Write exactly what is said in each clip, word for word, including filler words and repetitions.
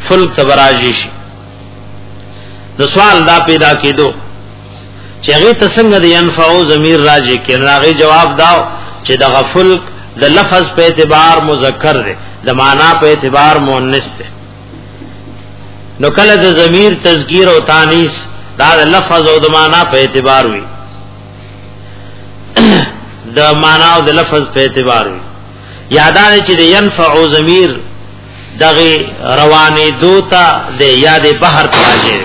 فلک تبراجی شي. نو سوال دا پیدا کېدو چې هغه تسنګ د ينفعو ضمیر راځي کې هغه جواب داو چې د غفلک د لفظ په اعتبار مذکر دی د معنا په اعتبار مؤنث دی. نو کله د ضمیر تذکیر او تانیث دا د لفظ او د معنا په اعتبار وي د معنا او د لفظ په اعتبار وي. یادانه چې د ينفعو ضمیر دغه روانه دوتا د یاد بحر راځي.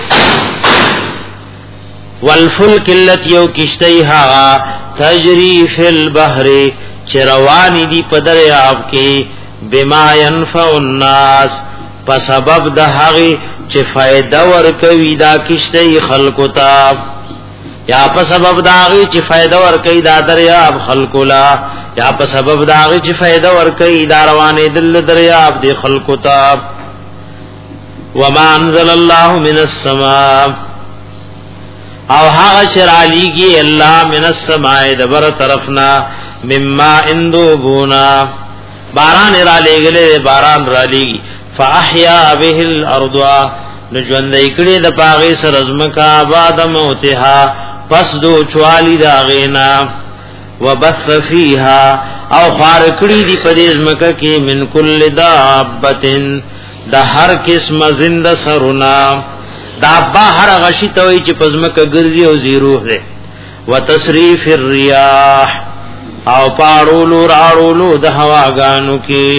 والفلک التي یو کشتیها تجری فی البحر چروانی دی په دریاب کې بما ينفع الناس په سبب د هغه چې فائدہ ورکوي دا کشتی خلقو ته یا په سبب دا هغه چې فائدہ ورکوي دا دریاب خلقو لا یا په سبب دا هغه چې فائدہ ورکوي دا روانه دل دریاب دی خلقو ته. وما انزل الله من السماء او هغه شرالیږي الله من السماء دبر طرفنا مما اندوبونا باران را لګلې باران را لګي فاحيا به الارض نجوند کړي د پاغي سرزمکا بعد موتها پس دو چوالی دا غینا وبث فيها او خار کړي دی پدې زمکا کې من کل دابتن د هر قسم زنده سرنا دابا هر غشی توي چې پزمکه ګرځي او زیروه ده. وتصریف الرياح او پاړولو راړولو د هواګانو کې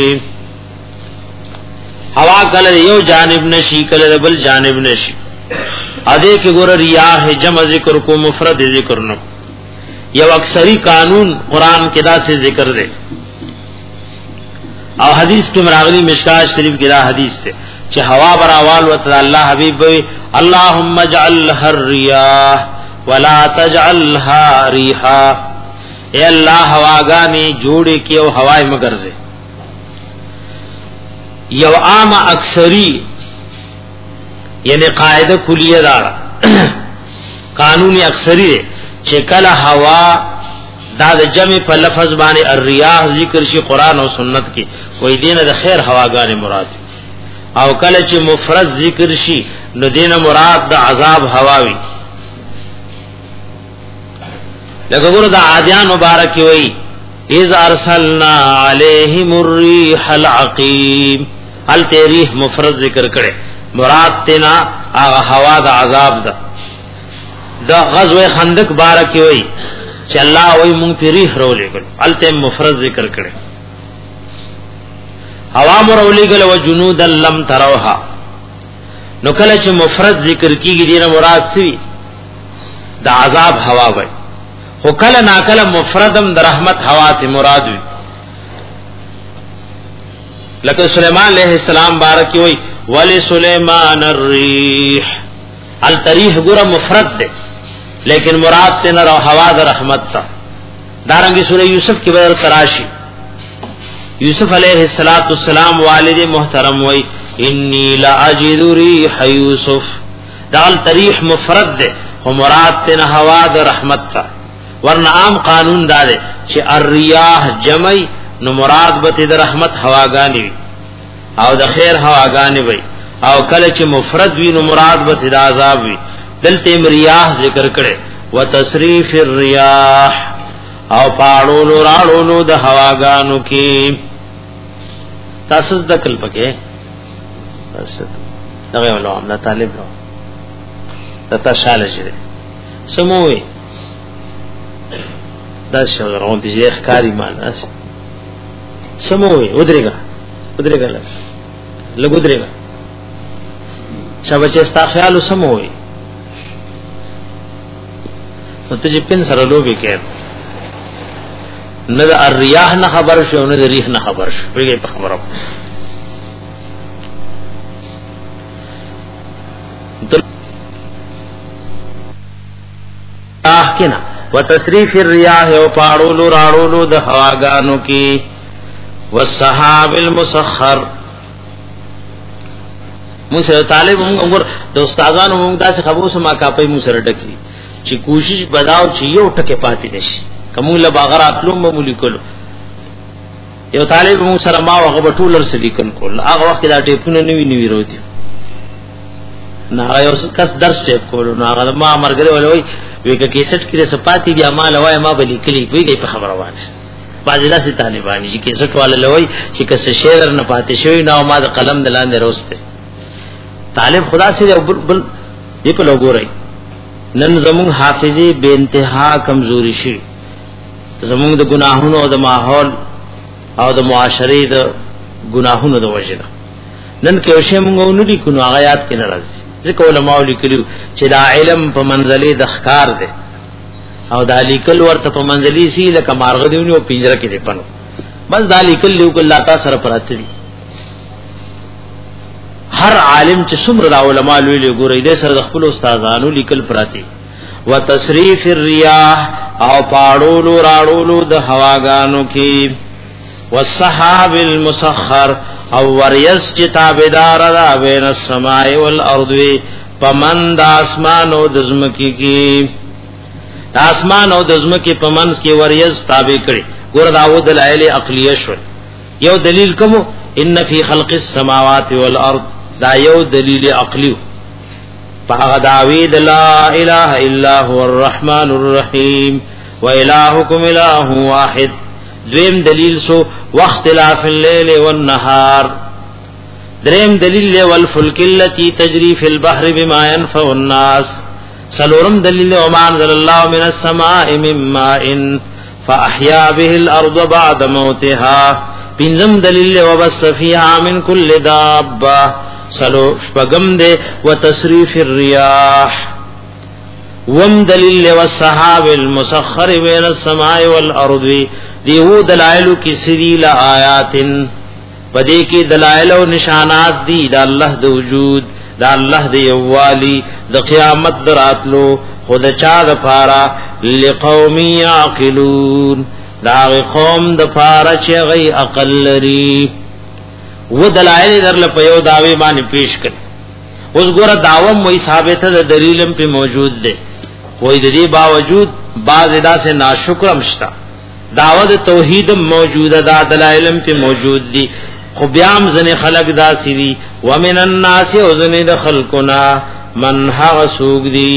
هوا کله یو جانب نشي کله بل جانب نشي. اده کې ګور ریاح جمع ذکر کو مفرد ذکر نو یو اکثری قانون قران کې دا سے ذکر ده او حدیث کې مراغلی مشکات شریف کې دا حدیث ده چې هوا براوال وتعالى الله حبيب وي اللهم اجعلها الرياح ولا تجعلها ريحا. اے الله هواګانی جوړې کې او هواي مګرځي. یو عام اکثری یعنی قاعده کلیه دار قانونی اکثری چې کله هوا دا د جمع په لفظ باندې الرياح ذکر شي قران او سنت کې وې دینه د خیر هواګانی مراد او کله چې مفرد ذکر شي نو دینه مراد د عذاب هواوي. لکه ګور د عادیان مبارک وي اذ ارسلنا عليهم الريح العقيم ال تاریخ مفرد ذکر کړي مراد تینا هغه هوا د عذاب ده. د غزوه خندق بارک وي چې الله وي مونږ په ریح رولې کړ ال ته مفرد ذکر کړي هوا مرولې کله و جنود لم تروها. نو کله چې مفرد ذکر کیږي دینه مراد سی د عذاب هوا وي خو کله نا کله مفردم د رحمت هوا ته مراد وي. لکه سليمان عليه السلام بارک وي ولي سليمان الريح التريح ګره مفرد ده لیکن مراد ته نه هوا د رحمت تا. دارنګه سوره یوسف کې بدر تراشی یوسف علیہ الصلات والسلام والد محترم وای انی لا اجد ریح یوسف دال تریح مفرد ده خو مراد ته هوا د رحمت تا. ورنه عام قانون دا ده چې الرياح جمعي نو مراد به د رحمت هواګانی وي او د خیر هواګانی وي او کله چې مفرد وي نو مراد به د عذاب وي. دلته ریاح ذکر کړي وتصریف الرياح او پاړولو راړولو د هواګانو کې تاسو د کل پکې تاسو دغه علماء نه طالب نو تاسو شاله شي سموي دا شغرون دي ښکاری مان سموي ودرېګا ودرېګا لګ ودرېګا شابه چې ستا خیال سموي نو ته چې پین سره لوبي کې نه د الرياح نه خبر شو نه د ریح نه خبر شو پیږي په خبره احکنا وتصریف الرياح او پاړولو راړولو د هواګانو کې والسحاب المسخر. موږ طالب موږ د استادانو موږ داسې خبرو سما کاپي موږ سره ډکې چې کوشش بداو چې یو ټکه پاتې نشي کومه له باغرات لوم ملکلو یو طالب موږ سره ما هغه بټولر سلیکن کول هغه وخت دا ټیپونه نوی نوی وروتي نه یو کس درس ټیپ کولو نو هغه ما مرګره ولوي وی کې کیسټ کې سپاتی بیا ما لوي ما بلی کلی وی په خبره وانه باجلا سي طالبان چې کیسټ والا لوي چې کس شعر نه پاتې شوی نو ما د قلم دلاندې روسته طالب خدا سي بل بل دې په لګورای نن زمون حافظي بے انتها کمزوري شي زمون د ګناهونو او د ماحول او د معاشري د ګناهونو د وجنه نن کې شی مونږ نو دي کو آیات کې ناراضي ځکه علماء لیکلو چې دا علم په منزله د ښکار دی او دا لیکل ورته په منزلي سي لکه مارغ دیونی او پنجره کې دی پنو بس دا لیکل لیو الله تعالی سره پراته دي هر عالم چې څومره علماء لوی ګورې دې سره د خپل استادانو لیکل پراته وتصریف الرياح او پاړولو راړولو د هواګانو کې والسحاب المسخر او وریس چې تابعدار را بین السماء والارض پمن د اسمان او د زمکی کې د اسمان او د زمکی پمنس کې وریس تابع کړي ګور داو دلایل عقلیه شو یو دلیل کوم ان فی خلق السماوات والارض دا یو دلیل عقلی فهغه داوید لا اله الا هو الرحمن الرحیم و الہکم الہ واحد دریم دلیل سو واختلاف الليل والنهار دریم دلیل والفلک التي تجري في البحر بما ينفع الناس سلورم دلیل وما انزل الله من السماء من ماء فاحيا به الارض بعد موتها پنځم دلیل وبث فيها من كل دابه سلو شپغم دے وتصریف الرياح وم دلیل والسحاب المسخر بین السماء والارض دیو دلائل کی سریل آیات پدې کې دلائل او نشانات دي د الله د وجود د الله د یووالي د قیامت دراتلو خود چا د پارا لقوم یعقلون دا قوم د پارا چې غي عقل لري و دلائل در لپیو داوی باندې پیش کړ اوس ګوره داوم وې ثابته د دلیلم په موجود ده وې د دې باوجود بعض ادا سے ناشکر مشتا دعوت توحید موجوده دا دلائلم په موجود دي خو بیام زنه خلق دا سری ومن الناس وزنه د خلقنا من ها سوق دي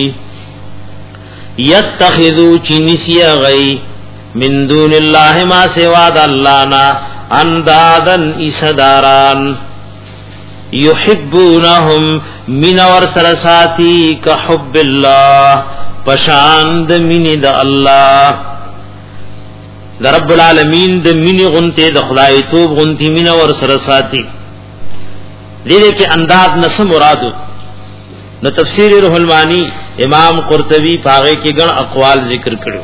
يتخذو چنسیا غي من دون الله ما سوا د الله نا اندادن اسداران یحبونهم من ور سرساتی کحب الله پشاند من د الله د رب العالمین د مینی غنته د خدای توب غنتی مین ور سرساتی دې کې انداز نس مرادو نو تفسیر روح المانی امام قرطبی پاغه کې ګڼ اقوال ذکر کړو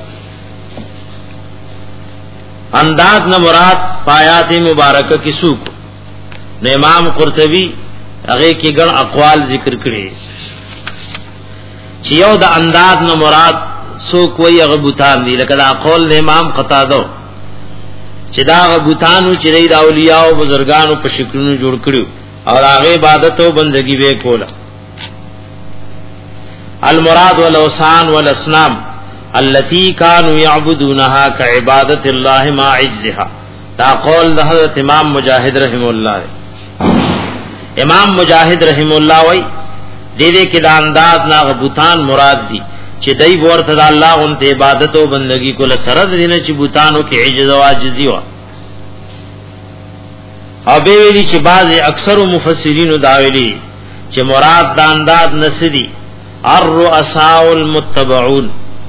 انداز نہ مراد پایات مبارکہ کی سوق نو امام قرطبی هغه کې ګڼ اقوال ذکر کړي چې یو د انداز نہ مراد سوق وی هغه بوتان دي لکه دا قول د امام قتاده چې دا هغه بوتانو چې د اولیاء او بزرګانو په شکلونو جوړ کړو او هغه عبادت او بندگی به کوله المراد والاوثان والاصنام التي كانوا يعبدونها كعبادة الله مع عجزها دا قول د حضرت امام مجاہد رحم الله امام مجاہد رحم الله وای دې دې کې د انداز نا بوتان مراد دي چې دای ورته د الله اون ته عبادت او بندگی کول سره د دینه چې بوتانو کې عجز او عاجزی و او به ویلي چې بعض اکثر مفسرین دا ویلي چې مراد د انداز نسدي الرؤساء المتبعون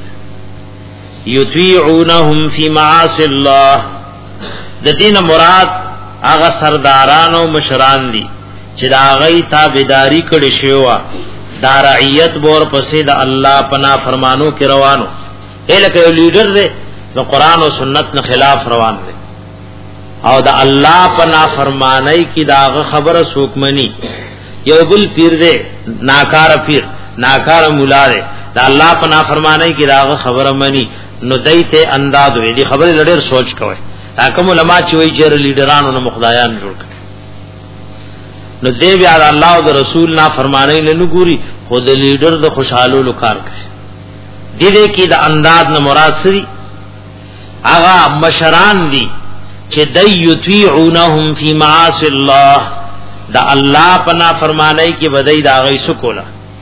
یطیعونهم فی معاصی الله د دین مراد هغه سرداران او مشران دي چې دا غي تابعداري کړي شوی دا رعیت بور پسې د الله پنا فرمانو کې روانو الکه یو لیډر دی د قران او سنت نه خلاف روان دی او د الله پنا فرمانای کې دا خبره سوکمنی یو بل پیر دی ناکار پیر ناکار مولا دی دا الله پنا فرمانای کې دا خبره منی نو دایته انداز وی دی خبره لړ سوچ کوي حکم علماء چې وی چیر لیډرانو نو مخدایان جوړ کړي نو دی بیا الله او رسول نا فرمانای نه ګوري خود لیډر د خوشاله لوکار کوي دې دې کې د انداز نه مراد سری هغه مشران دي چې دای یطیعونهم فی معاصی الله دا الله پنا فرمانای کې بدای دا غي سکولا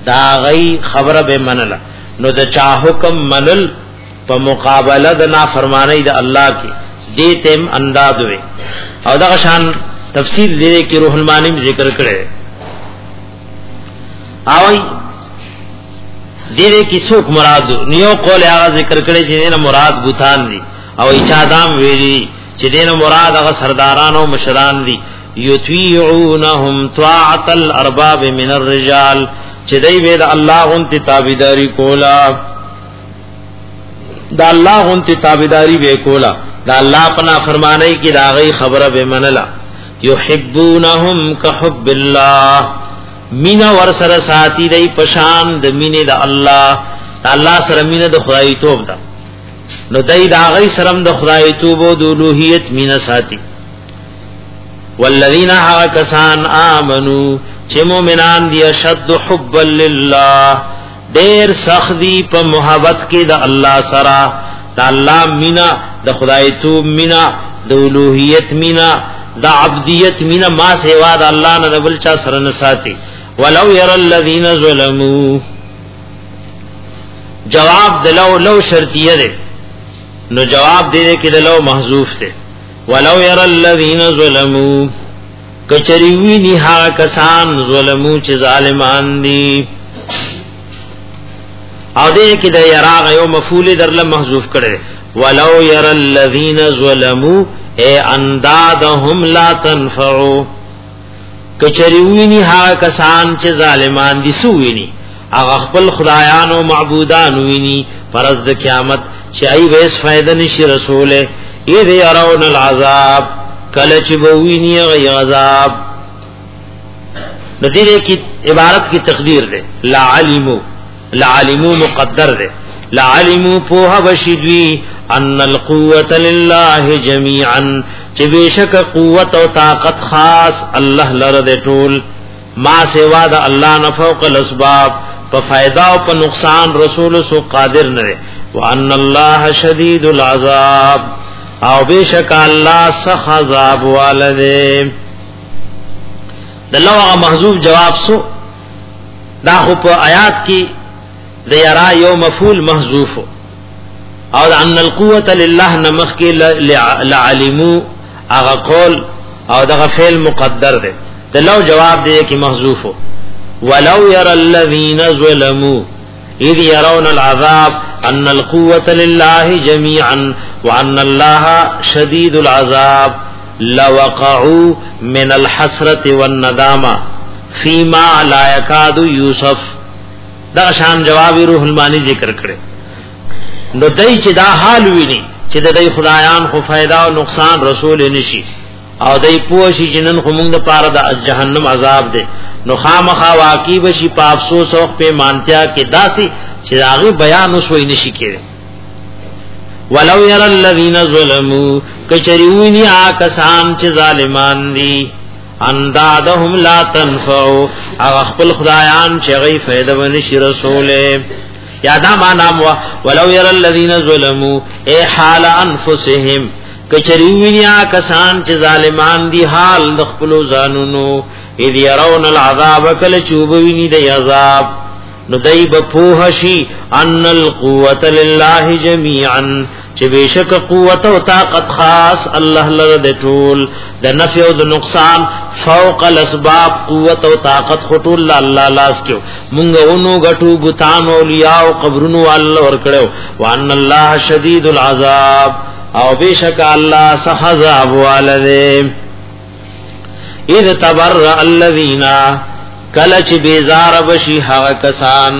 دا غي خبره به منله نو د چا حکم منل په مقابله د نافرمانی د الله کې دیتم انداز وي او دا شان تفصیل دې کې روح المانی ذکر کړي اوي دې کې څوک مراد نیو قول هغه ذکر کړي چې نه مراد بوتان دي او اچادام ویلي چې دې نه مراد هغه سرداران او مشران دي یطیعونهم طاعت الارباب من الرجال چې دوی به د الله غونتی تابعداري کولا دا الله غونتی تابعداري به کولا دا الله پنا فرمانه کی دا غي خبره به منلا یحبونهم کحب الله مینا ور سره ساتي دی پشان د مینه د الله الله سره مینه د خدای توب دا نو دای دا غي سرم د خدای توب او د الوهیت مینه ساتي والذین حقسان آمنو چې مؤمنان دي شد حب لله ډیر سخت دي په محبت کې د الله سره د الله مینا د خدای توب مینا د الوهیت مینا د عبدیت مینا ما سوا د الله نه بل چا سره نه ساتي ولو ير الذين ظلموا جواب دلو لو شرطیه ده نو جواب دې کې دلو محذوف ده ولو ير الذين ظلموا کچریوی نی ها کسان ظلمو چې ظالمان دي او دې کې د یراغ یو مفعول درله محذوف کړي ولو ير الذين ظلموا اي اندادهم لا تنفعوا کچریوی نی ها کسان چې ظالمان دي سو ویني هغه خپل خدایان او معبودان ویني فرض د قیامت چې ای ویس فائدہ نشي رسوله اذ يرون العذاب کله چې ویني غي عذاب نتیجه کی عبارت کی تقدیر ده لا علمو لا علمو مقدر ده لا علمو پوها بشدوی ان القوه لله جميعا چې بشک قوت او طاقت خاص الله لره ده ټول ما سوا د الله نه فوق الاسباب په فائدہ او په نقصان رسول سو قادر نه وان الله شدید العذاب او بشک الله سخ عذاب والده دلوا محذوف جواب سو دا خو په آیات کې د یرا یو مفعول محذوف او ان القوه لله نمخ کې لعلمو هغه قول او دغه فعل مقدر ده دلو جواب دی کې محذوف ولو ير الذين ظلموا اذ يرون العذاب ان القوه لله جميعا وان الله شديد العذاب لوقعوا من الحسره والندامه فيما لا يكاد يوسف دا شان جواب روح المانی ذکر کړي نو دای چې دا حال ویني چې د دای خدایان خو फायदा او نقصان رسول نشي او دای پوښی جنن خو موږ د پاره د جهنم عذاب ده نو خامخا واقع بشي په افسوس او په مانتیا کې داسي چې هغه بیان وسوي نشي کېږي ولو ير الذين ظلموا کچریونی آکسان چې ظالمان دي اندادهم لا تنفعوا هغه خپل خدایان چې غي فائدہ ونشي رسوله یادا معنا ولو ير الذين ظلموا اي حال انفسهم کچریونیا کسان چې ظالمان دي حال د خپل ځانونو اذ يرون العذاب کل چوبویني د عذاب نو دای په پوهشي ان القوه لله جميعا چې بشک قوت او طاقت خاص الله لره د ټول د نفع او د نقصان فوق الاسباب قوت او طاقت خطول الله لاس کېو مونږ ونو غټو بوتان اولیاء او قبرونو الله ور کړو وان الله شدید العذاب او بیشک الله سخذاب والده اذ تبرأ الذين کلچ بیزار بشی هغه کسان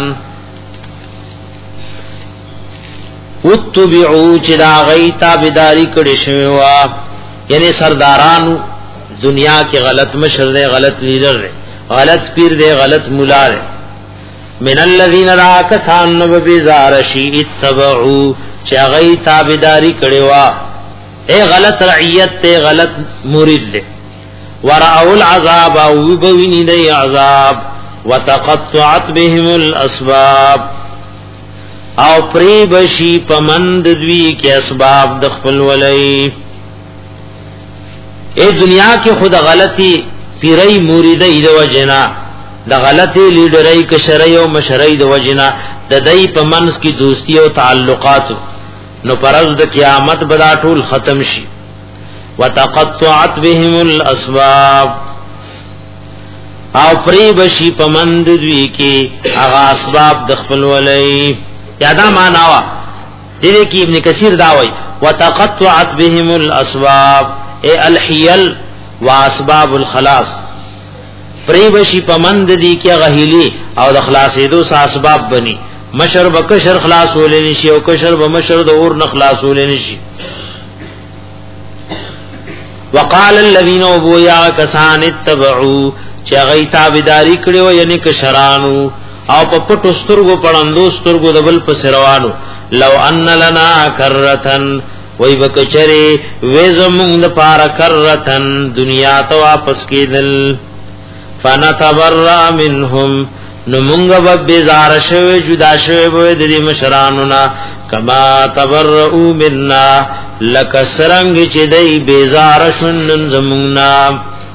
اتبعو چې دا غي تابعداري کړي شوی وا یعنی سردارانو دنیا کې غلط مشر دی غلط لیډر دی غلط پیر دی غلط مولا دی من الذين را کسان نو بیزار شي اتبعو چې غي تابعداري کړي وا اے غلط رعیت ته غلط مرید دی ورأوا العذاب او بوینی دی عذاب وتقطعت بهم الاسباب او پری بشی پمند دوی کې اسباب د خپل ولای اے دنیا کې خود غلطی پیری مریدی د وجنا د غلطي لیډرای کشرای او مشرای د وجنا د دای په منس کی دوستی او تعلقات نو پرز د قیامت بدا ټول ختم شي وتقطعت بهم الاسباب او پری بشی پمند دوی کی اغا اسباب د خپل ولای یادا معنا وا دې کی ابن کثیر داوي وتقطعت بهم الاسباب اي الحيل واسباب الخلاص پری بشی پمند دی کی غهیلی او د خلاصې دو اسباب بني مشر بکشر خلاص ولې نشي او کشر بمشر د اور نه خلاص ولې نشي وقال الذين ابوا كسان اتبعوا چې غي تابعداري کړو یعنی کشرانو او په پټو سترګو پړندو سترګو دبل په روانو لو ان لنا کرتن وای بکچری وزمون د پار کرتن دنیا ته واپس کېدل فنتبرأ منهم نمونگا ببیزار شوی جدا شوی بوی دی مشرانونا کما تبرعو مننا لکسرنگی چی دی بیزار شنن زمونگنا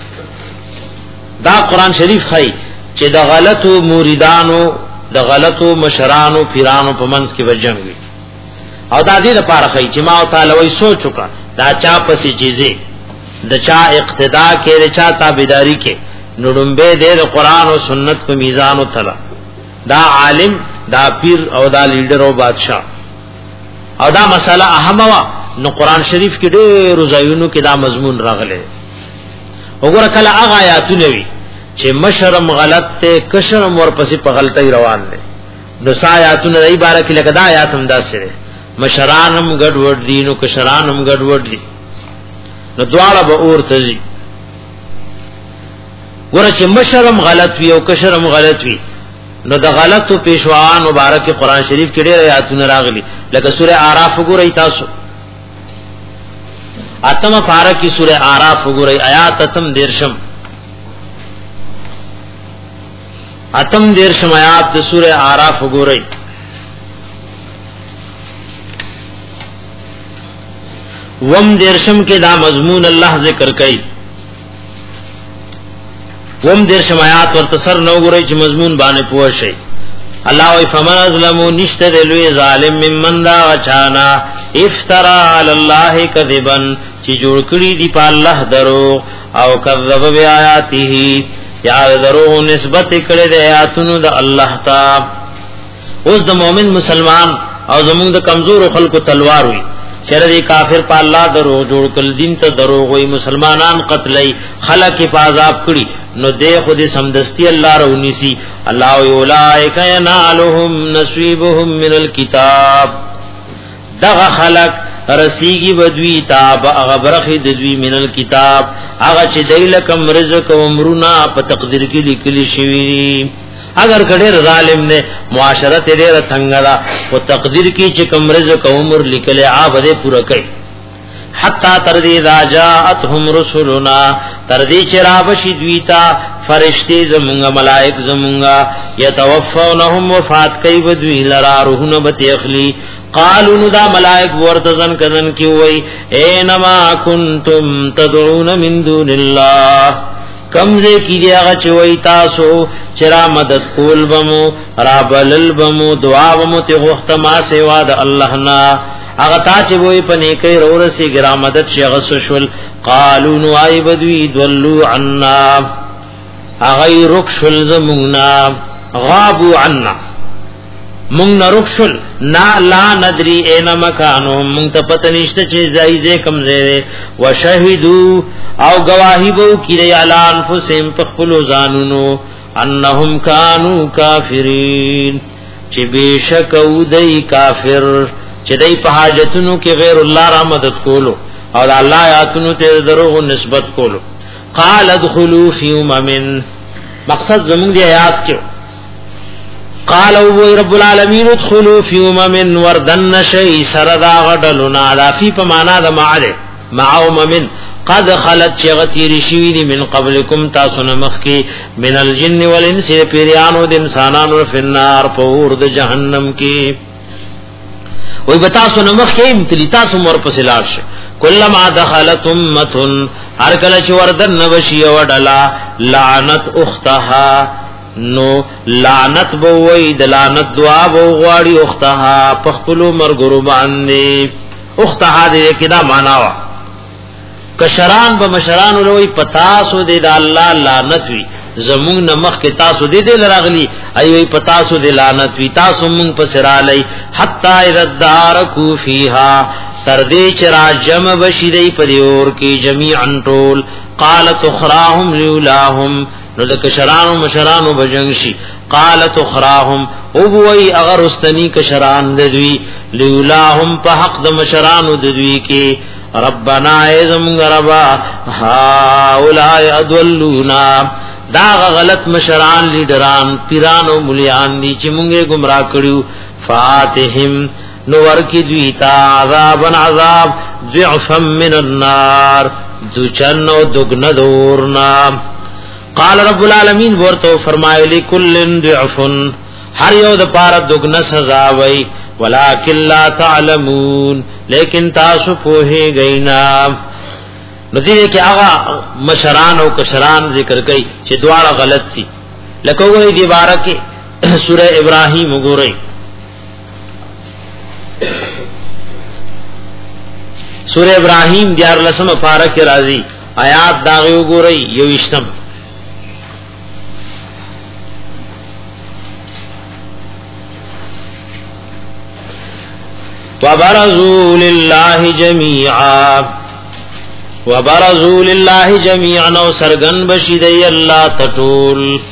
دا قرآن شریف خی چی دا غلطو موریدانو دا غلطو مشرانو پیرانو پا منس کی بجنگی او دا دی دا پارخی چی ماو تالوی سوچو کا دا چا پسی چیزی دا چا اقتدا کے دا چا تابداری کے نړمبه د قرآن او سنت په میزان او تلا دا عالم دا پیر او دا لیډر او بادشاہ او دا مسله اهم وا نو قرآن شریف کې ډېر زایونو کې دا مضمون راغله وګوره کله هغه آیاتونه وی چې مشرم غلط ته کشرم ورپسې په غلطۍ روان دي نو سایاتونه ای بارک لکه دا آیات هم دا سره مشرانم ګډ وډ دي نو کشرانم ګډ وډ دي نو دواړه به اور تزي ورچ مشرم غلط وی او کشرم غلط وی نو د غلطو پیشوان مبارک قرآن شریف کې ډېر آیاتونه راغلي لکه سوره اعراف وګورئ تاسو اتمه پارا کی سوره اعراف وګورئ آیات اتم دیرشم اتم دیرشم آیات د سوره اعراف وګورئ وم دیرشم کې دا مضمون الله ذکر کړي وم دیر شمایات ورتصر نو گرئی چی مضمون بانے پوشی اللہ وی فمن ازلمو نشت دلوی ظالم ممن دا وچانا افترا علاللہ کذبن چی جوڑ کری دی پا اللہ دروغ او کذب بی آیاتی ہی یا دروغ نسبت کردے دی آیاتنو دا اللہ تا اس دا مومن مسلمان او زمون دا کمزور خلق تلوار ہوئی چر دی کافر پا اللہ دروغ جوڑ کل دین تا دروغ وی مسلمانان قتلی خلق پا عذاب کری نو دے خود سمدستی اللہ رونی سی اللہ وی اولائک ینالهم نصیبهم من الكتاب دغ خلق رسیگی بدوی تاب اغبرخی ددوی من الكتاب اغا چی دیلکم رزق و امرونا پا تقدیر کی لکلی شویری اگر کډیر ظالم نے معاشرت ډیر څنګه او تقدیر کی چې کوم رزق عمر لیکل عابده پورا کړي حتا تر دې راجاتهم رسولنا تر دې چې را بشي دویتا فرشتي زمونږه ملائک زمونږه يتوفونهم وفات کوي بدوی لرا روحونه به اخلي قالوا ندا ملائک ورتزن کذن کی وای اینما کنتم تدعون من دون الله کمزے کی دیا غا چوئی تاسو چرا مدد کول بمو رابلل بمو دعا بمو تی غخت ما سوا دا اللہ نا اغتا چوئی پنے کئی رو رسی گرا مدد شغس شول قالو نوائی بدوی دولو عنا اغی رکشل زمونگنا غابو عنا مونگ رکشل نا لا ندری این مکانو مونگ تا پتنشت چیز ایزے کم زیرے وشہدو او گواہی بو کیرے علی انفسهم پخپلو زانونو انہم کانو کافرین چی بیشک او دی کافر چی دی پہاجتنو کی غیر اللہ را مدد کولو اور اللہ آیاتنو تیر دروغ نسبت کولو قال ادخلو فی امم مقصد زمون دی آیات کیو قال او رب العالمین ادخلوا فی امم وردن شی سردا غدلنا علا فی پمانا د معده مع امم قد خلت چغتی رشوی دی من قبلکم تاسو نمخ کی من الجن والانس پیریانو د انسانانو فی النار پور د جہنم کی وی بتاسو نمخ کی امتلی تاسو مور پسلار شه کلما دخلت امه هر کله چې وردن نبشی وډلا لعنت اختها نو لعنت بو وی د لعنت دعا بو غواړي اختها پخپلو مرګرو باندې اختها دې کدا معنا وا کشران به مشران لوی پتاسو دې د الله لعنت وی زمون نمخ کې تاسو دې دې لراغلی ایوي پتاسو دې لعنت وی تاسو مونږ په سرالای حتا اذدارکو فیها تر دې چې راجم بشیدای پریور کې جميعا ټول قالت اخراهم لولاهم نو د کشرانو مشرانو بجنشي قالت اخراهم او بوئی اگر استنی کشران ددوی لولاهم په حق د مشرانو ددوی کې ربنا اعظم ربا هؤلاء ادلونا دا غلط مشران لیډران پیران او مليان دي چې مونږه گمراه کړیو فاتهم نو ورکی دوی تا عذابن عذاب ضعفا من النار دوچنو دگن دورنا قال رب العالمین ورته فرمایلی کلن ضعف هر یو د پاره دگن سزا وای ولکن لا تعلمون لیکن تاسو پوهی گئینا نذیر کې هغه مشران او کشران ذکر کوي چې دواړه غلط دي لکه وې دی بارکه سوره ابراهیم وګورئ سوره ابراهیم دیار لسم پارک راضی آیات داغه وګورئ یو اشتم وبرزوا لله جميعا وبرزوا لله جميعا او سرغن بشیدای الله تطول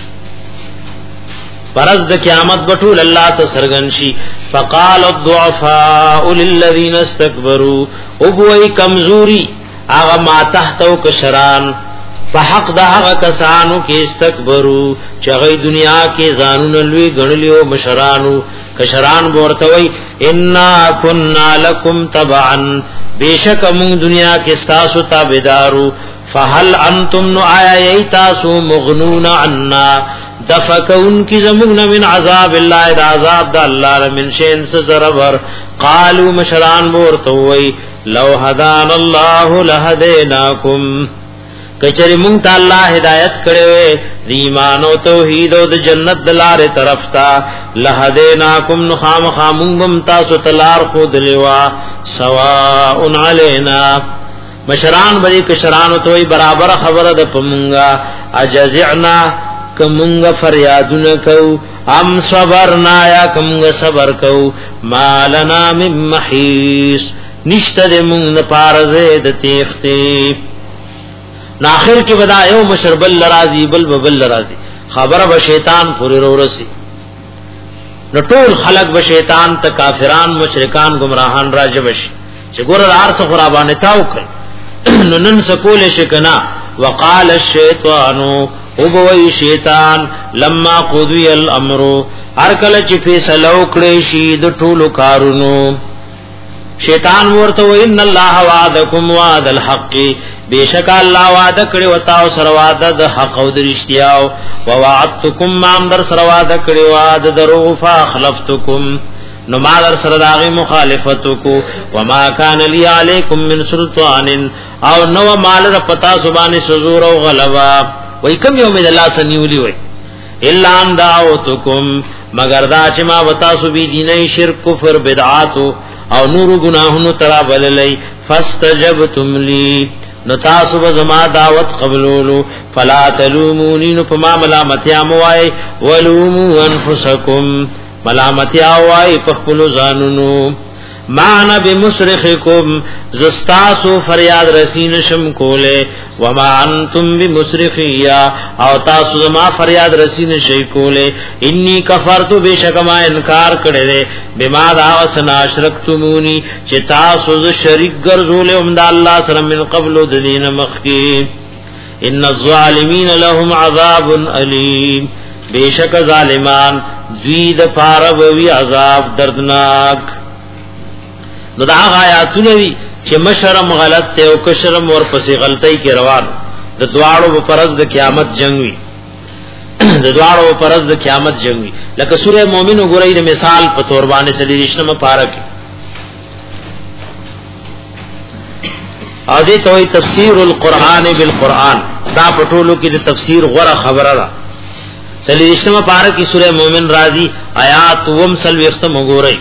پرز د قیامت بټول الله ته سرغن شي فقال الضعفاء للذين استكبروا او بوئی کمزوری هغه ما تحت او کشران په حق د هغه کسانو کې استکبروا چې هغه دنیا کې ځانونه لوی غړلیو مشرانو کشران ورتوي ان كنا لكم تبعا بیشک موږ دنیا کې تاسو تابعدارو فهل انتم نو آیا ایتاسو مغنون عنا دفکون کی زمون من عذاب الله دا عذاب دا الله من شین سزربر قالوا مشران ورتوي لو هدان الله لهديناكم کچری مونږ ته الله هدایت کړي د ایمان او توحید او د جنت دلاره طرف ته لهدیناکم نخام خامون بم تاسو تلار خود لوا سواء علینا مشران بری کشران توي برابر خبره د پمونګه اجزعنا کمونګه فریادونه کو ام صبرنا یا کمونګه صبر کو مالنا من محیص نشته د مونږ پارزه د تیختی ناخر کې ودا یو مشربل لرازی بل بل لرازی خبره به شیطان پوری رورسی نو ټول خلق به شیطان ته کافران مشرکان گمراهان راجبش چې ګور لار څخه قربانه تاو کړ نو نن سکول شکنا وقال الشیطان او بوئی شیطان لما قضی الامر هر کله چې فیصله وکړي شي د ټولو کارونو شیطان ورته و ان الله وعدکم وعد الحق بیشک الله وعده کړی وتا او سره وعده د حق او د رښتیا او وعدتکم ما در سره وعده کړی وعده درو فاخلفتکم نو ما در سره داغه مخالفت کو وما کان لی علیکم من سلطان او نو مال ر پتا سبانه سزور او غلبا وای کوم یو می الله سنیولی وای الا ان دعوتکم مگر دا چې ما وتا سو بی دینه شرک کفر بدعات او نور گناہونو ترا بللی فاستجبتم لی نو تاسو به زما دعوت قبولولو فلا تلومونی نو پما ملامتیا موای ولومو انفسکم ملامتیا وای پخپلو زانونو معنا بمصرخکم زستاسو فریاد رسین شم کولے وما انتم بمصرخیا او تاسو زما فریاد رسین شی کولے انی کفرتو بشکما انکار کړه بما دا وسنا اشرکتمونی چې تاسو ز شریک ګرځولې هم د الله سره من قبل د دین مخکی ان الظالمین لهم عذاب الیم بیشک ظالمان دوی د پاره وی عذاب دردناک نو دا آیاتونه دي چې مشرم غلط ته او کشرم ور پسې غلطۍ کې روان د دواړو په پرز د قیامت جنگ وي د دواړو په پرز د قیامت جنگ وي لکه سوره مؤمن وګورئ د مثال په تور باندې سړي رښتما پاره کې اځي ته تفسیر القرآن بالقرآن دا په ټولو کې د تفسیر غوړه خبره ده سلیشتمه پارا کی سورہ مومن راضی آیات وم سلو اختم گورئی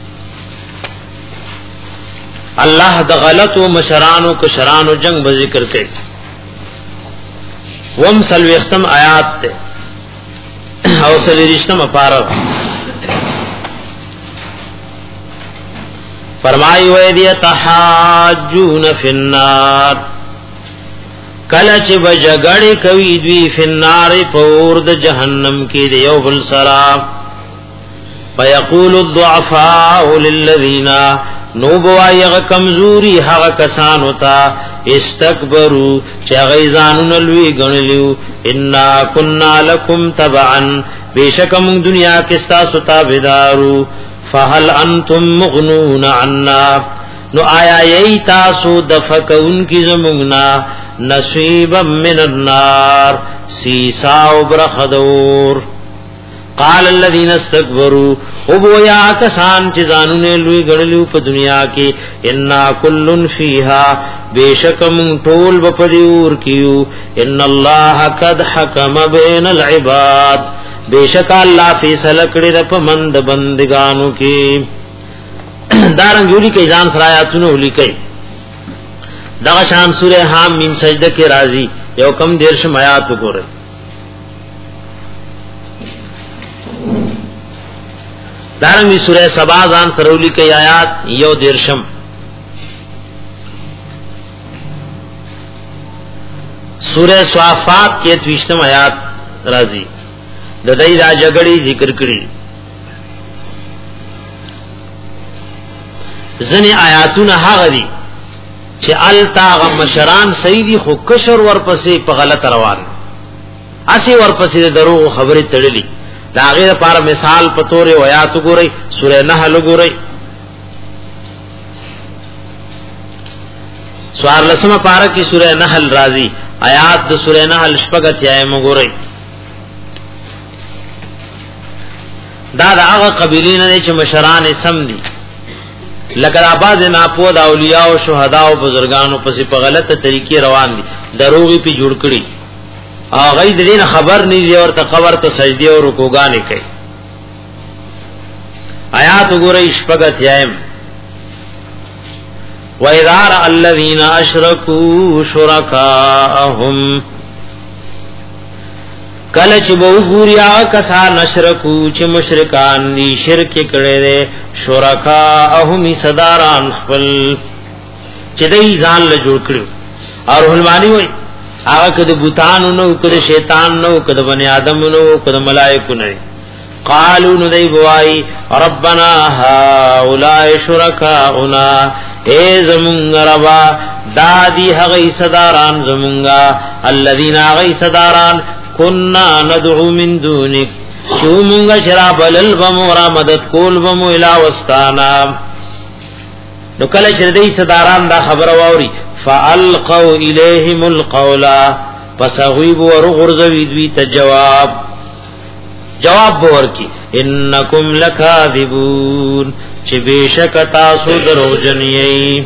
اللہ د غلط و مشرانو کشرانو جنگ ب ذکر کئی وم سلو اختم آیات تے او سلیشتمه پارا فرمائی وید یتحاجون فی النار کلچ بجگڑ کوي دوی فی النار پور د جهنم کې دیو بل سرا فیقول الضعفاء للذین نو بوایغ کمزوری هغه کسان ہوتا استکبروا چې غیزانون لوی غنلیو ان كنا لكم تبعا بیشکم دنیا کې تاسو تابعدارو فهل انتم مغنون عنا نو آیا یی تاسو دفکون کی زمونگنا نصیبا من النار سیساو برخدور قال الذين استكبروا ابو یا کسان چې ځانونه لوی غړلیو په دنیا کې ان کلن فیها بیشکم ټول بپدیور کیو ان الله قد حکم بین العباد بیشک الله فیصله کړی د پمند بندگانو کې دارنګ یولي کې ځان سرایاتونه ولي کوي دا شان سوره حم میم سجده کې راځي یو کم دیر شم آیات وګورئ دارنګ سوره سبا ځان سرولي کې آیات یو دیرشم سوره صافات کې تیشتم آیات راځي د دې را جګړې ذکر کړي ځنې آیاتونه هغه دي چې التاغ مشران سیدی خو کشر ورپسې په غلط روان اسی ورپسې دروغ خبرې تړلې دا غیر لپاره مثال په تور آیات وګورئ سورې نحل وګورئ سوار لسمه پارا کی سورې نحل راځي آیات د سورې نحل شپږ اتیایم وګورئ دا دا هغه قبیلین نه چې مشران سم دي لکه آباد ناپو د اولیاء او شهدا او بزرګانو پسې په غلطه طریقې روان دي دروغي په جوړ کړي هغه د دین خبر نه دی او ته خبر ته سجدي او رکوګانې کوي آیات وګورئ شپږ اتیایم وَإِذَا الَّذِينَ أَشْرَكُوا شُرَكَاءَهُمْ کله چې به وګوریا کسان اشرکو چې مشرکان دي شرک کړي دي شرکاءهم صداران خپل چې دای ځان له جوړ کړو او رحمانی وای هغه کده بوتانو نو کده شیطان نو کده بنی آدم نو کده ملائکه نه قالو نو دی بوای ربنا هؤلاء شرکاؤنا اے زمونږ ربا دادی هغه صداران زمونږه الذين هغه صداران كنا ندعو من دونك شو مونږه شراب البم ورا مدد کول بم الا واستانا نو کله چې دې صداران دا خبر واوري فالقوا اليهم القول فسغيب ورغرزوي دوی ته جواب جواب ورکی انکم لکاذبون چې بشک تاسو دروغجنئ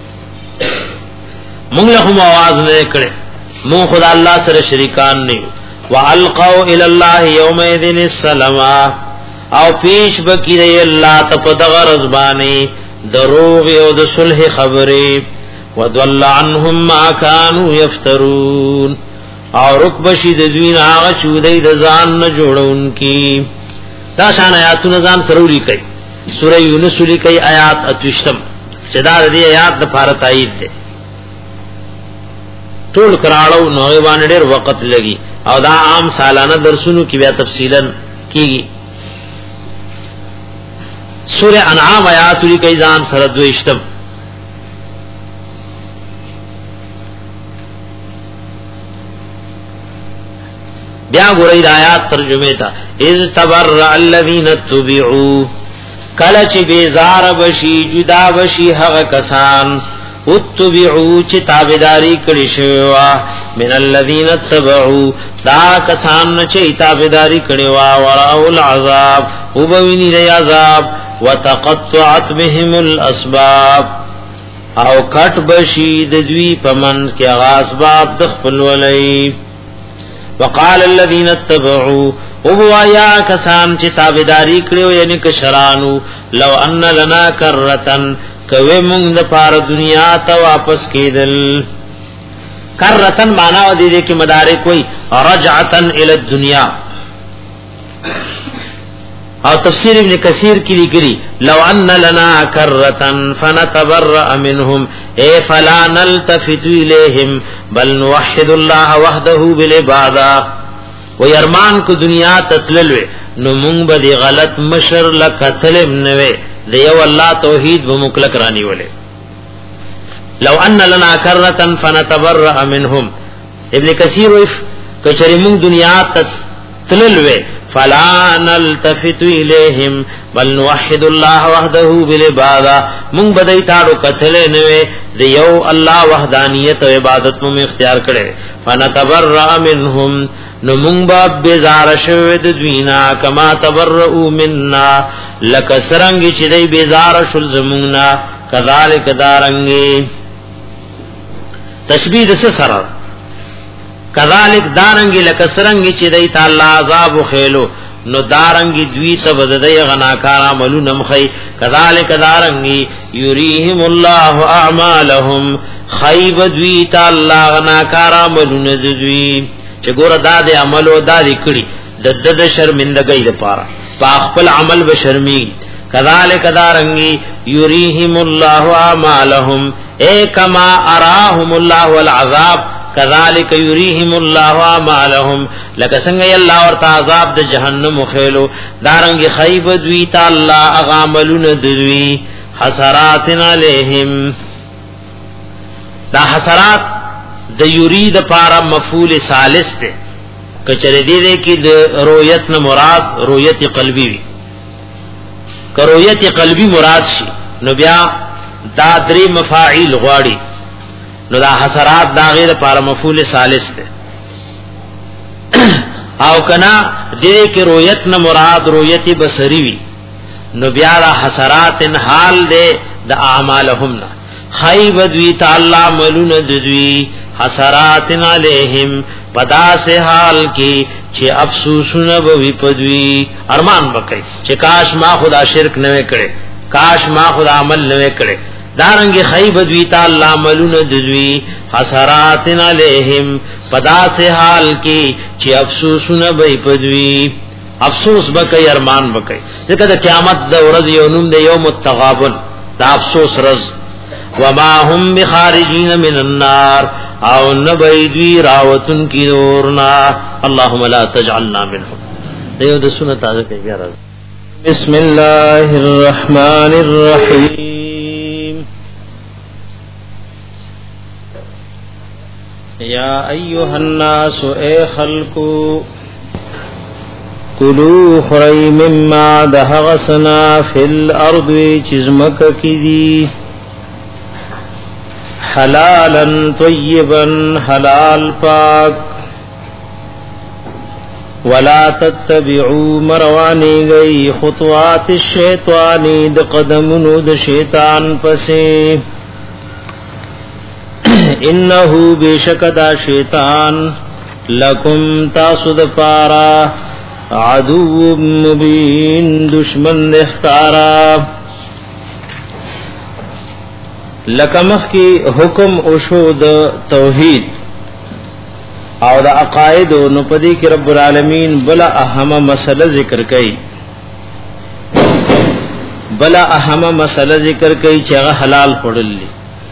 مونږ له کوم आवाज نه کړي مون خدای الله سره شریکان نه والقوا الى الله يومئذ السلام او پیش بکری الله تپدغ رزبانی دروغ او د صلح خبره ودل عنهم ما كانوا يفترون او رکبشی د دوین هغه چودې د ځان نه جوړونکي دا شان آیاتونه ځان سروري کوي سوره یونس لیکي آیات اتوشتم چې دا د آیات د فارت تایید ده ټول کراړو نوې باندې ډېر وخت لګي او دا عام سالانه درسونو کې بیا تفصیلا کیږي سوره انعام آیات لیکي ځان سره دویشتم بیا ګورئ د آیات ترجمه تا اذ تبرأ الذين تبعوا کله چې بیزار بشي جدا بشي هغه کسان اتبعوا چې تابعداري کړی شو من الذين تبعوا دا کسان چې تابعداري کړي وا ورأوا العذاب وبویني ری عذاب وتقطعت بهم الاسباب او کټ بشي د دوی پمن کې هغه اسباب د خپل ولای وقال الذين اتبعوا او یا کسان چې تابعداري کړو یعنی کشرانو لو ان لنا کرتن کوي موږ د پار دنیا ته واپس کېدل. کرتن معنا و دې کې مدارک کوئی رجعتن الى الدنيا او تفسیر ابن کثیر کی لکھی لو ان لنا کرتن فنتبرأ منهم اے فلا نلتفت الیہم بل نوحد الله وحده بالعبادہ و یرمان کو دنیا تتللوے نو مونږ به غلط مشر لقتلم نوے دیو الله توحید بمکلک رانی ولے. لو ان لنا کرتن فنتبرأ منهم ابن کثیر وف کچری مونږ دنیا تتللوے فلا نلتفت الیہم بل نوحد الله وحده بالعبادہ مونږ بدای تاړو کتل نه دیو الله وحدانیت او عبادت مو اختیار کړي. فنتبرأ منهم نو مونږ به بیزار شوه د دوینا کما تبرؤ منا لکسرنګ چې دی بیزار شول زمونږه کذالک دارنګي تشبیه د سره کذالک دارنگی لکسرنگی چی دی تا اللہ عذاب خیلو نو دارنگی دوی تا بددی غناکار عملو نمخی کذالک دارنگی یریہم اللہ اعمالهم خیب دوی تا اللہ غناکار عملو ندوی چی گورا داد عملو دادی کڑی دد شرمندگی دا پارا پا اخپل عمل بشرمی کذالک دارنگی یریہم اللہ اعمالهم اے کما اراہم اللہ والعذاب کذالک یریہم اللہ اعمالهم لک څنګه الله ورته عذاب د جهنم خېلو دارنګ خیب دوی تا الله اغاملون دوی حسرات علیہم دا حسرات د یرید پارا مفعول ثالث ته کچره دی دی کی د رؤیت نه مراد رؤیت قلبی وی کرویت قلبی مراد شي نو بیا دا درې مفاعیل غواړي نو دا حسرات دا غیر پار مفعول ثالث ده او کنا دې کې رؤیت نه مراد رؤیت بصری وی نو بیا دا حسرات ان حال ده د اعمالهم نا خیب دوی تعالی ملون دوی حسرات علیہم پدا سے حال کی چې افسوسونه به پدوی ارمان وکي چې کاش ما خدا شرک نه وکړي کاش ما خدا عمل نه وکړي دارنګ خیب دوی تعالی عملون دوی حسرات علیہم پدا سے حال کی چې افسوسونه به پدوی افسوس بکای ارمان بکای ځکه د قیامت د ورځ یو نوم دی یوم التغابن دا افسوس رز وما هم بخارجین من النار او نبیدوی راوتن کی نورنا اللهم لا تجعلنا منهم دیو د سنت تازه کوي بیا راځي. بسم الله الرحمن الرحیم یا ایها الناس اے خلقو کلو خری مما دهغسنا فی الارض چزمک کی دی حلالا طیبا حلال پاک ولا تتبعوا مروانی گئی خطوات الشیطانی د قدمونو د شیطان پسے انہو بیشک دا شیطان لکم تاسد پارا عدو مبین دشمن اختارا لکمخ کی حکم اشود توحید او دا عقائد نو پدی کی رب العالمین بلا اہم مسئلہ ذکر کئی بلا اہم مسئلہ ذکر کئی چاگہ حلال پڑل لی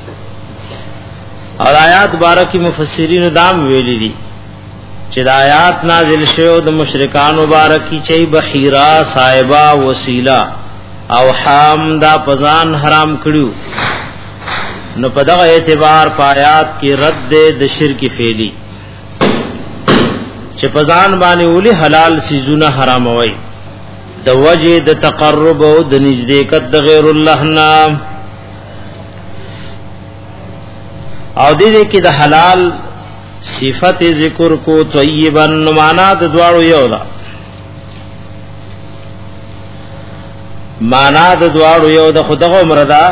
اور آیات بارکی مفسرین دام ویلی دی چه دا آیات نازل شو د مشرکان مبارکی چي بحیرا صاحبہ وسیلہ او حام دا پزان حرام کړیو نو په دغه اعتبار پایات کی رد د شرک فعلی چې پزان باندې ولي حلال سيزونه حرام وای د وجه د تقرب او د نزدېکت د غیر الله نام او دې کې د حلال صفت ذکر کو طیبا معنا د دواړو یو ده معنا د دواړو یو ده خدغه مردا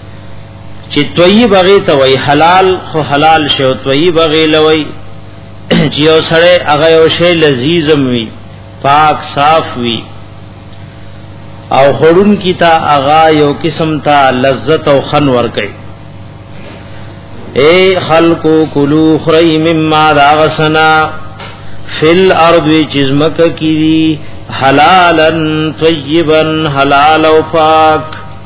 چې طیب غی ته وای حلال خو حلال شو طیب غی لوی چې یو سره هغه یو شی لذیذم وي پاک صاف وي او خورون کی تا اغا یو قسم تا لذت او خن ور کوي اے خلقو کلو خری مما داغسنا فل ارض جزمک کی حلالا طیبا حلال او پاک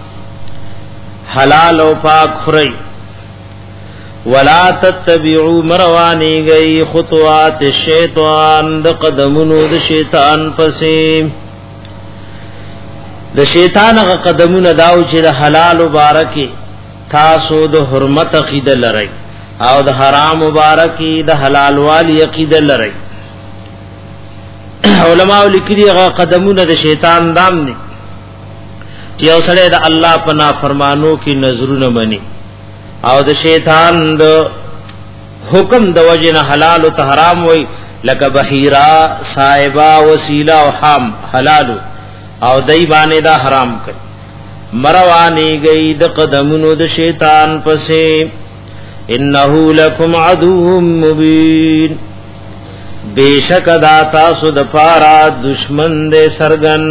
حلال او پاک خری ولا تتبعوا مروانی گئی خطوات الشیطان د قدمونو د شیطان پسې د شیطان غ قدمونه داو چې د حلال مبارکي تاسو د حرمت عقیده لرئ او د حرام مبارکي د حلال والی عقیده لرئ علماء لیکلي غ قدمونه د شیطان دام دي چې اوسړه د الله پنا فرمانو کې نظرونه مني او د شیطان د حکم د وجنه حلال او حرام وي لکه بحیرا صایبا وسیله او حام حلال او دای باندې دا حرام کړ مروانی گئی د قدمونو د شیطان پسې انه لکم عدو مبین بیشک دا تاسو د پارا دشمن دې سرغن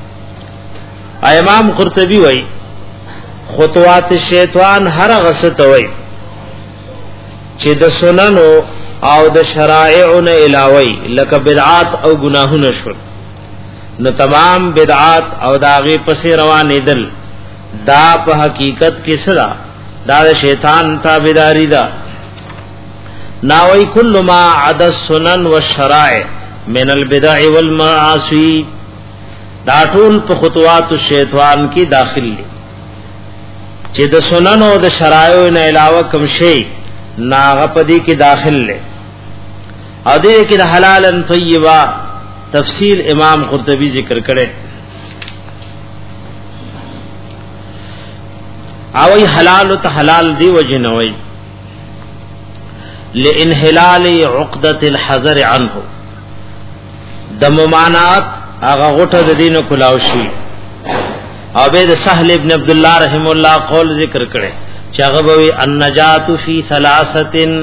امام قرطبی وای خطوات شیطان هر غست وای چې د سننو او د شرائعو نه علاوه لکه بدعات او گناهونه شو نو تمام بدعات او داغه پسې روانې دل دا په حقیقت کې صدا دا شیطان تابعداري دا ناوي کل ما عدا السنن والشرائع من البدع والمعاصي دا ټول په خطوات الشیطان کې داخل دي چې د سنن او د شرایع نه علاوه کوم شی ناغه پدې کې داخل لې ا دې کې د حلالن طیبا تفصیل امام قرطبی ذکر کړي او حلال او حلال دی وجنوي لانحلال عقده الحذر عنه د ممانعات هغه غټه د دین کلاو شي او به د سهل ابن عبد الله رحم الله قول ذکر کړي چې هغه به النجات فی ثلاثه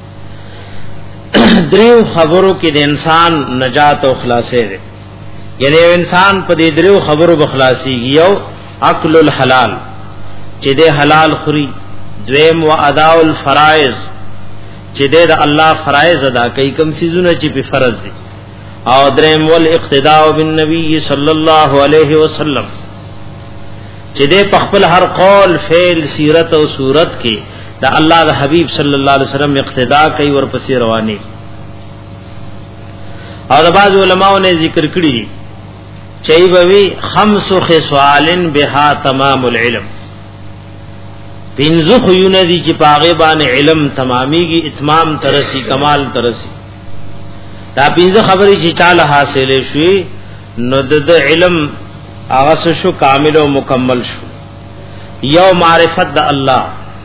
دریو خبرو کې د انسان نجات او خلاصې ده یعنی انسان په دې دریو خبرو بخلاصي یو اکل الحلال چې د حلال خوري دویم و اداء الفرائض چې د الله فرائض ادا کوي کوم سيزونه چې په فرض دي او دریم ول اقتداء بالنبي صلی الله علیه وسلم چې د خپل هر قول فعل سیرت او صورت کې دا الله د حبیب صلی الله علیه وسلم اقتداء کوي ورپسې رواني او د بعض علماء نے ذکر کړی چي بوي خمس خصال بها تمام العلم پنځه خيونه دي چې پاغه باندې علم تماميږي اتمام ترسي کمال ترسي دا پنځه خبرې چې تعالی حاصله شوي نو د علم هغه شو کامل او مکمل شو یو معرفت د الله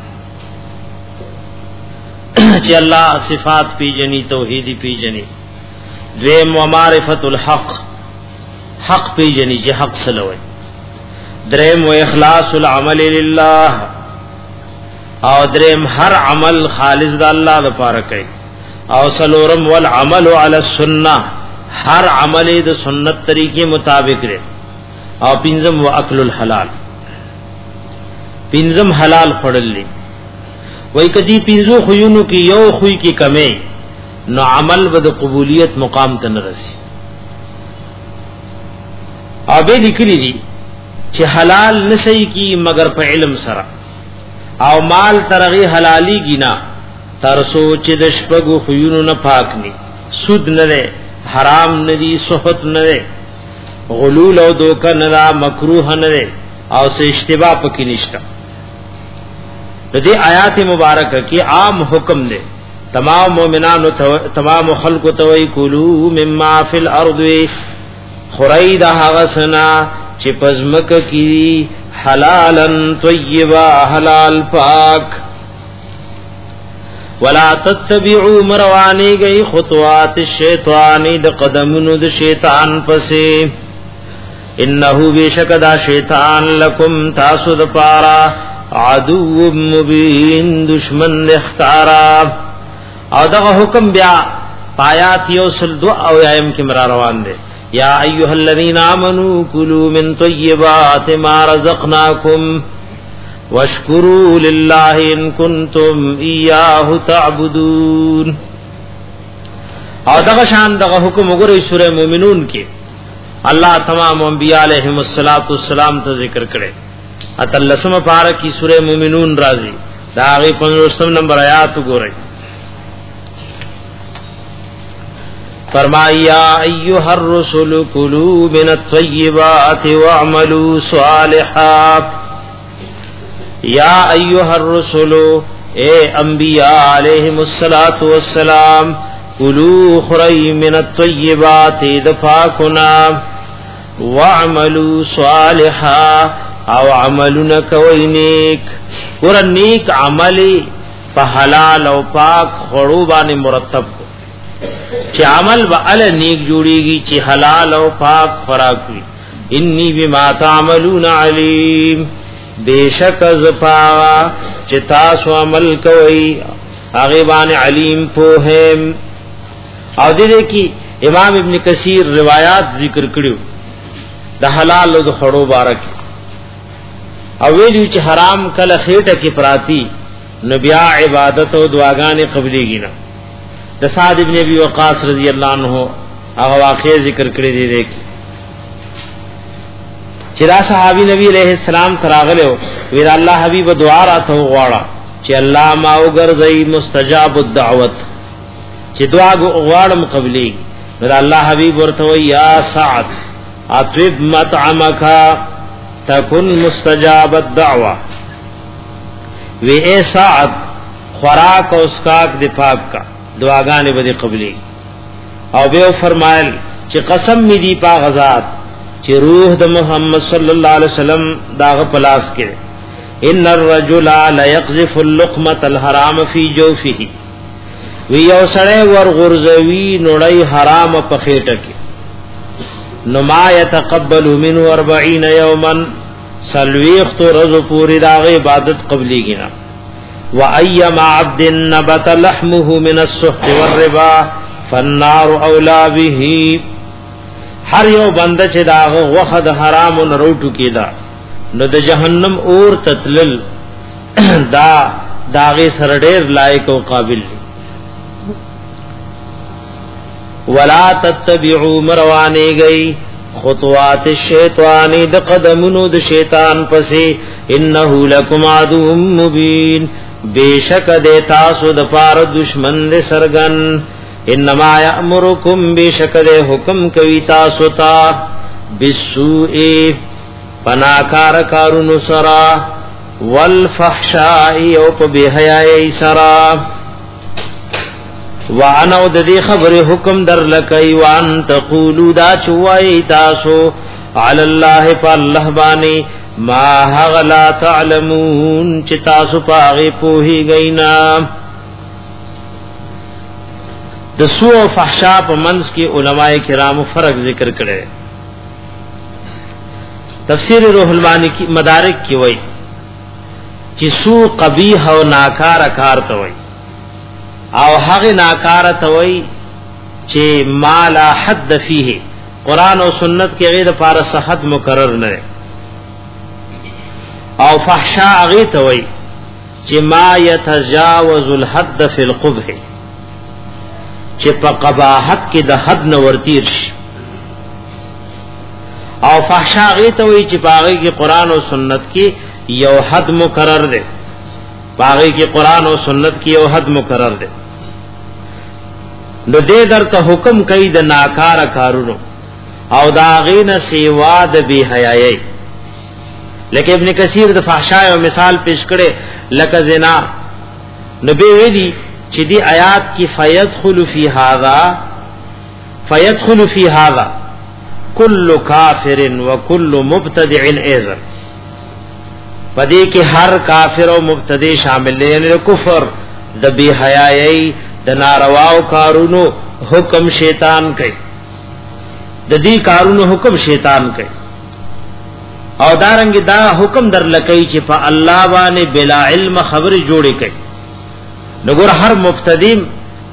چې الله صفات پیجنی توحیدی پیجنی دویم و معرفت الحق حق پیجنی چې حق سلوي دریم و اخلاص العمل لله او دریم هر عمل خالص د الله لپاره کوي او سلورم والعمل علی السنه هر عمل د سنت طریقې مطابق لري او پنځم و اکل الحلال پنځم حلال خورل وای کدی پینځو خوینو کې یو خوې کې کمې نو عمل بد قبولیت مقام ته نه رسی او به لیکلي دي چې حلال نسې کی مگر په علم سره او مال ترغي حلالي گینا تر سوچ د شپغو خوینو نه پاک ني سود نه حرام نه دي صحبت نه غلول او دوکه نه مکروه نه او سه اشتباه پکې نشته د دې آیات مبارکه کې عام حکم دی تمام مؤمنانو تمام خلق ته وی کولو مما فی الارض خرید هغسنا چې پزمک کی حلالا طیبا حلال پاک ولا تتبعوا مروانی گئی خطوات الشیطان د قدمونو د شیطان پسې انه بیشکدا شیطان لکم تاسو د پارا عدو مبین دشمن اختارا او دغه حکم بیا پایات یو سل دو او ایم کی مرا روان دے یا ایها الذین آمنوا کلوا من طیبات ما رزقناکم واشکروا للہ ان کنتم ایاہ تعبدون. او دغه شان دغه حکم وګورئ سورہ مومنون کې الله تمام انبیاء علیہم الصلوۃ والسلام ته ذکر کړي. اتلسم پارہ کی سورہ مومنون راضی دا غي پنځوسم نمبر آیات وګورئ. فرمایا ایها الرسل کلوا من الطیبات واعملوا صالحا. یا ایها الرسل اے انبیاء علیہم الصلوۃ والسلام کلوا خری من الطیبات دفاکنا واعملوا صالحا او عملنا کوي نیک. ور نیک عمل په حلال او پاک خړو باندې مرتب کو چې عمل به ال نیک جوړیږي چې حلال او پاک خوراک وي. انی بما تعملون علیم بیشک از پا چې تاسو عمل کوي هغه باندې علیم په هم. او دې کې امام ابن کثیر روایت ذکر کړیو د حلال او د خړو بارک او ویلو چې حرام کله خېټه کې پراتی نو بیا عبادت او دعاګانې قبليږي نه. د سعد ابن ابي وقاص رضی الله عنه هغه واقعي ذکر کړی دی دی چې را صحابي نبی عليه السلام تراغلو وی الله حبيب دعا راته غواړه چې الله ما وګرځي مستجاب الدعوت چې دعا غواړم قبليږي. نو الله حبيب ورته وی یا سعد اطيب مطعمك تكن مستجاب الدعوه. وی اے سعد خوراک او اسکاک دی پاک کا دعاګانې به قبلي. او به فرمایل چې قسم می دی پاک ذات چې روح د محمد صلی الله علیه وسلم داغه پلاس کې ان الرجل لا يقذف اللقمه الحرام في جوفه. وی یو سړی ور غرزوی نړۍ حرام په خېټه کې نو ما يتقبل منه أربعين يوما سلويخت رز پوری داغه عبادت قبليږي نه. وَأَيَّمَا عَبْدٍ نَبَتَ لَحْمُهُ مِنَ السُّحْتِ وَالرِّبَا فَالنَّارُ أَوْلَى بِهِ. هر یو بنده چې داغه وخت د حرام او نروټو کیدا نو د جهنم اور تتلل دا داغه سره ډیر لایق او قابل. ولا تتبعوا مروانه گئی خطوات الشیطان د قدمونو د شیطان پسې انه لکم عدو مبین بیشک د تاسو د پار دشمن د سرغن. انما یامرکم بیشک د حکم کوي تاسو ته بالسوء پناکار کارونو سرا والفحشاء او په بهایي سرا. وانا د دې خبره حکم در لکای وان تقولوا دا چوي تاسو علی الله فالله بانی ما هغلا تعلمون چې تاسو پاغه پوهی غینا. د سوء او فحشاء په منځ کې علماء کرام فرق ذکر کړي. تفسیر روح المانی کی مدارک کی وای چې سوء قبیح او ناکار کار ته وای او هغه ناکار ته وای چې ما لا حد فيه قران او سنت کې غیر لپاره صحت مقرر نه. او فحشاء هغه ته وای چې ما يتجاوز الحد في القبح چې په قباحت کې د حد نه ورتیر شي. او فحشاء هغه ته وای چې باغی کې قران او سنت کې یو حد مقرر دی. باغی کې قران او سنت کې یو حد مقرر دی. نو دې درته حکم کوي د ناکار کارونو او دا غینه سیوا د بی حیايي. لکه ابن کثیر د فحشاء او مثال پیش کړي لکه زنا. نبی ویلي چې دی آیات کې فیدخل فی هذا فیدخل فی هذا کل کافر وکل مبتدع ایذا. پدې کې هر کافر او مبتدی شامل دي. یعنی کفر د بی حیايي د نارواو کارونو حکم شیطان کوي. د دې کارونو حکم شیطان کوي. او دارنګ دا حکم در لکای چې په الله باندې بلا علم خبر جوړی کوي. نګور هر مفتدیم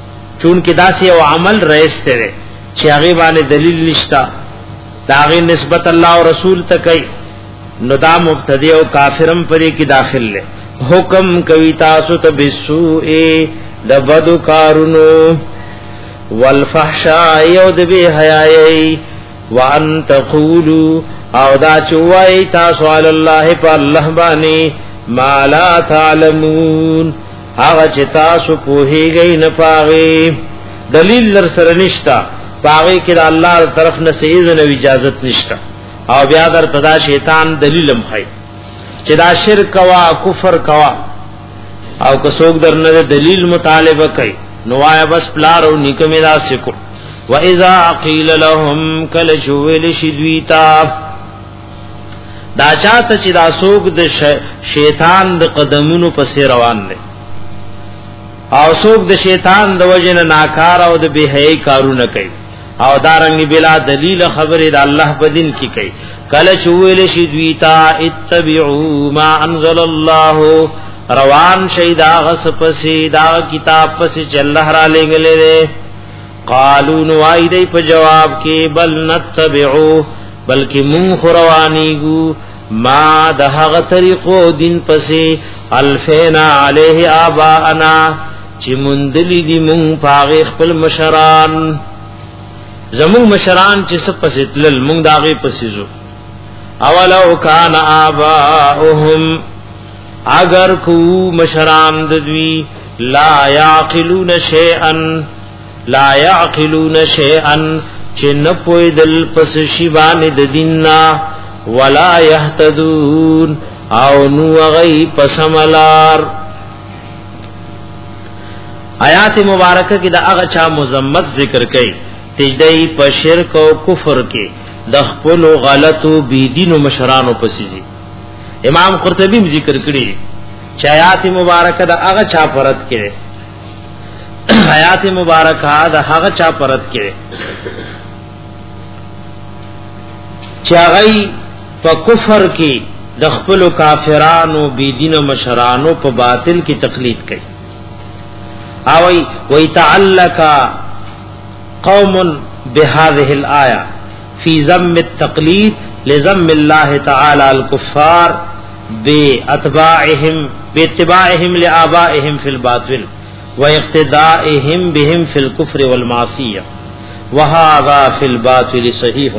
چون کې داسې او عمل رئیس ته چې هغه باندې دلیل نشتا داغه نسبت الله او رسول ته کوي نو دا مبتدی او کافرم پرې کې داخل لے حکم کوي تاسو ته بسوء د بدو کارونو والفحشاء او د به حیاي وان تقولوا او دا چوي تاسو علی الله په الله باندې ما لا تعلمون هغه چې تاسو پوهیږئ نه پاغي دلیل لر سره نشتا پاغي کې د الله طرف نه سیز نه اجازه نشتا او بیا در تدا شیطان دلیل مخای چې دا شرک وا کفر کوا او که څوک درنه دلیل مطالبه کوي نو آیا بس پلار او نیکمه دا سکو و اذا قیل لهم کل شویل شدویتا دا چاته چې دا څوک د شیطان د قدمونو پسې روان دي او څوک د شیطان د وجنه ناکار او د بهي کارونه کوي او دارنګ بلا دلیل خبره د الله په دین کې کوي کله چویل شدویتا اتبعوا ما انزل الله روان شیدا غس پسې دا کتاب پسې چې الله را لګلې قالو نوای دی په جواب کې بل نتبعو بلکې مون خوروانیګو ما دهغه طریقو دین پسې الفینا علیه آباءنا چې مندلی دی مون پاغه خپل مشران زمون مشران چې سپسې تل مون داغه پسې زو اولو کان آباؤهم اگر کو مشران دوی لا یعقلون شیئا لا یعقلون شیئا چې نه پویدل پس شی باندې د دیننا ولا یهتدون او نو غی پسملار آیات مبارکه کې د هغه چا مذمت ذکر کړي تجدی په شرک او کفر کې د خپل غلطو بی دین او مشرانو پسې امام قرطبی ذکر کړي چې آیات مبارکه د هغه چا پرد کړي آیات مبارکه د هغه چا پرد کړي چې هغه په کفر کې د خپل کافرانو بی دین او مشرانو په باطل کې تقلید کوي او وی تعلق قوم بهذه الايه في ذم التقليد لذم الله تعالى الكفار باتباعهم باتباعهم لآبائهم في الباطل واقتدائهم بهم في الكفر والمعصيه وهذا في الباطل صحيح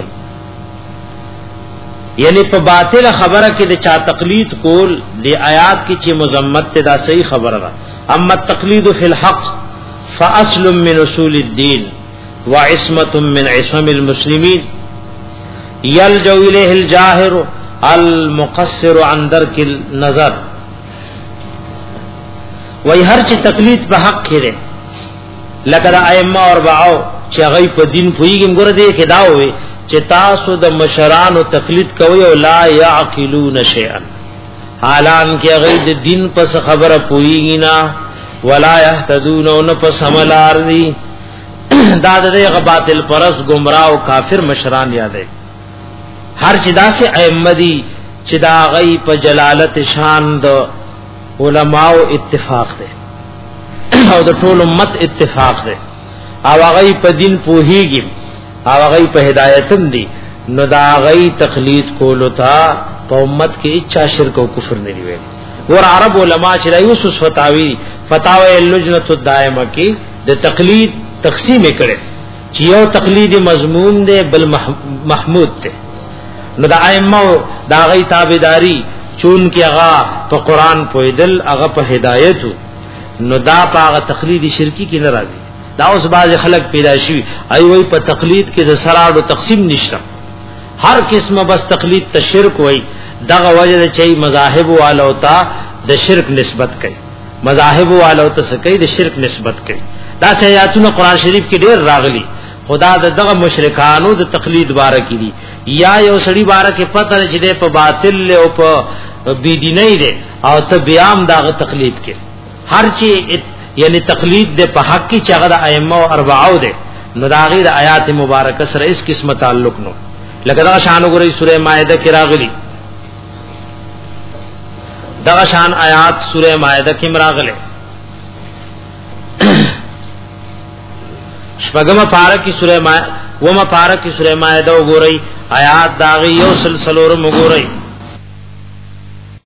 یعنی په باطل خبره کې د چا تقلید کول د آیات کې چې مذمت ته دا صحیح خبره ده اما التقلید فی الحق فاصل من اصول الدين وعصمه من عصم المسلمين يلجأ اليه الجاهر المقصر عن درك النظر وای هر چې تقلید په حق کړي لکه د ائمه اربعو چې هغه په دین پویګم ګره دي کې دا وي چې تاسو د مشرانو تقلید کوي او لا يعقلون شيئا حالان کې هغه د دین پس خبره پویږي نه ولا يهتدون او پس عملار دي دا دغه باطل پرس گمراه او کافر مشران یادې هر چې داسې ائمه دي چې دا غي په جلالت شان د علماء اتفاق ده او د ټول امت اتفاق ده او هغه په دین پوهیږي او هغه په هدایتم دي نو دا هغه تقلید کولو تا په امت کې اچا شرک او کفر نه دی ویل ور عرب علما چې یوسف فتاوی فتاوی اللجنه الدائمه کې د تقلید تقسیم کړي چې یو تقلید مضمون ده بل محمود ده نو دا ائمه دا غي تابعداري چون کې هغه په قران پویدل هغه په هدایت نو دا په تقلید شرکی کې ناراضي دا اوس باز خلق پیدا شي ای وای په تقلید کې د سراړو تقسیم نشته هر قسمه بس تقلید ته شرک وای دغه وجه چې مذاهب والو ته د شرک نسبت کوي مذاهب والو ته سکه د شرک نسبت کوي دا چې آیاتونه قران شریف کې ډېر راغلي خدا دغه مشرکانو د تقلید باره کې دي یا یو سړي باره کې پته چې په باطل او په بی دیني دي او ته بیام دغه تقلید کې هر چی یعنی تقلید دے په حق کی چغه د ائمه او اربعو دے نو دا غیر آیات مبارکه سره اس قسمه تعلق نو لکه دا شان وګورئ سوره مائده کې راغلی دا شان آیات سوره مائده کې راغله شپږم پارا کی سورہ ما وما پارا کی سورہ مائدہ وګورئ آیات داغي یو سلسلور وګورئ